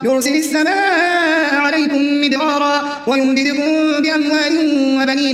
يرسل السماء عليكم مدرارا ويمددكم بأموال وبنين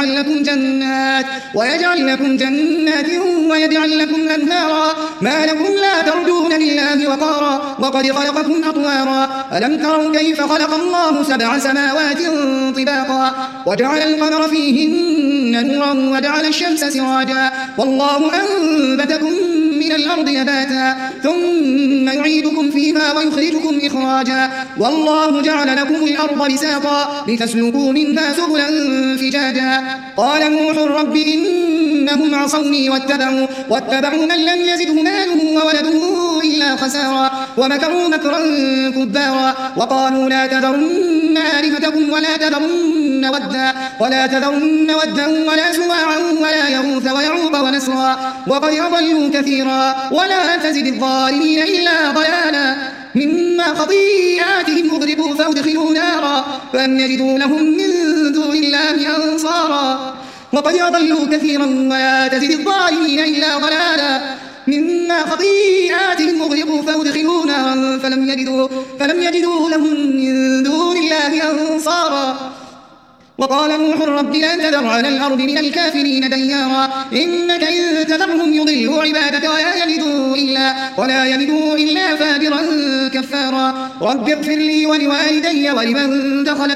ويجعل لكم جنات ويجعل لكم أنهارا ما لكم لا ترجون لله وقارا وقد خلقكم أطوارا ألم تروا كيف خلق الله 7 سماوات طباقا وجعل القمر فيهن نورا وجعل الشمس سراجا والله أنبتكم من الأرض نباتا ثم يعيدكم فيها ويخرجكم إخراجا والله جعل لكم الأرض بساطا لتسلكوا منها سبلا فجاجا قال نوح رب إنهم عصوني واتبعوا من لم يزده ماله وولده إلا خسارا ومكروا مكرا كبارا وقالوا لا تذرن آلهتكم ولا تذرن ودا ولا سواعا ولا يغوث ويعوق ونسرا وقد أضلوا كثيرا ولا تزد الظالمين إلا ضلالا مما خطيئاتهم أغرقوا فأدخلوا نارا فلم يجدوا لهم من دون الله أنصارا وقد أضلوا كثيرا ولا تزد الظالمين إلا ضلالا مما خطيئاتهم أغرقوا فأدخلوا نارا فلم يجدوا لهم من دون الله أنصارا وقال نوح رب لا تذر على الأرض من الكافرين ديارا إنك إن تذرهم يضلوا عبادك ولا يلدوا إلا فاجرا كفارا رب اغفر لي ولوالدي ولمن دخل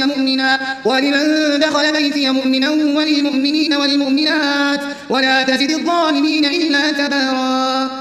بيتي مؤمنا وللمؤمنين والمؤمنات ولا تزد الظالمين إلا تبارا.